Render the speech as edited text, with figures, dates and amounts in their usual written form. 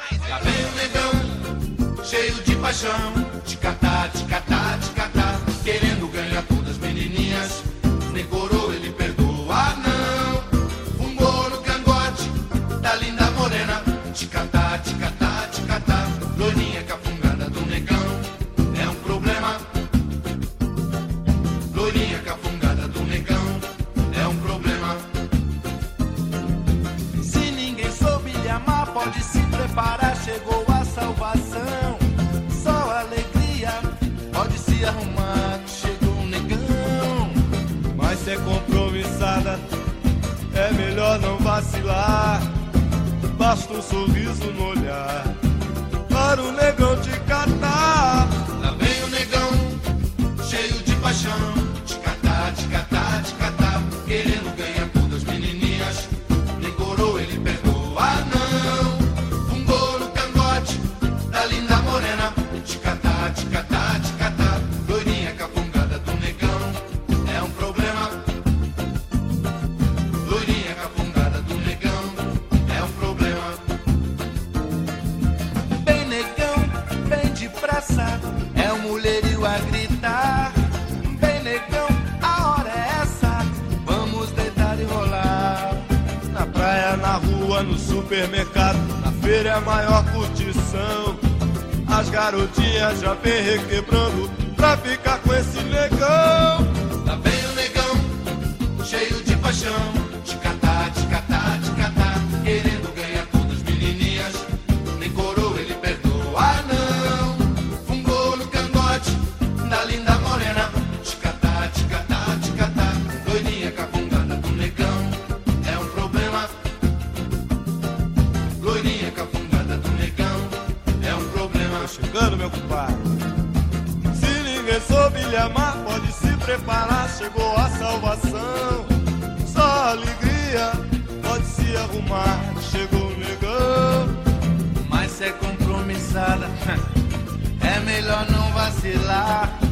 Lá vem o negão, cheio de paixão, ticatá, ticatá, ticatá, querendo ganhar todas as menininhas. Nem coroa ele perdoa, não. Fungou no cangote da linda morena, ticatá, ticatá, ticatá, loirinha cafungada do negão. É um problema. Loirinha cafungada do negão. É um problema. Se ninguém soube lhe amar, pode se preparar, chegou a salvação. Só alegria, pode se arrumar, chegou um negão. Mas se é compromissada, é melhor não vacilar. Basta um sorriso no olhar para o negão te catar. Lá vem o negão, cheio de paixão, ticatá, ticatá, ticatá, querendo ganhar todas as menininhas. Nem coroa ele perdoa, não. Fungou no cangote da linda morena, ticatá, ticatá, ticatá, loirinha cafungada do negão. É um problema. Loirinha cafungada do negão. É um problema. Bem negão, bem depressa, é um mulherio a gritar. Bem negão, a hora é essa, vamos deitar e rolar. Na praia, na rua, no supermercado, na feira é a maior curtição. As garotinhas já vem requebrando pra ficar com esse negão. Lá vem o negão, cheio de paixão, ticatá, ticatá, ticatá, querendo ganhar todas as menininhas. Nem coroa ele perdoa, não. Fungou no cangote da linda morena, ticatá, ticatá, ticatá, loirinha cafungada do negão. É um problema. Loirinha cafungada do negão. É um problema. Chegando, meu compadre. Se ninguém soube lhe amar, pode se preparar, chegou a salvação. Só alegria, pode se arrumar, chegou o negão. Mas se é compromissada, é melhor não vacilar.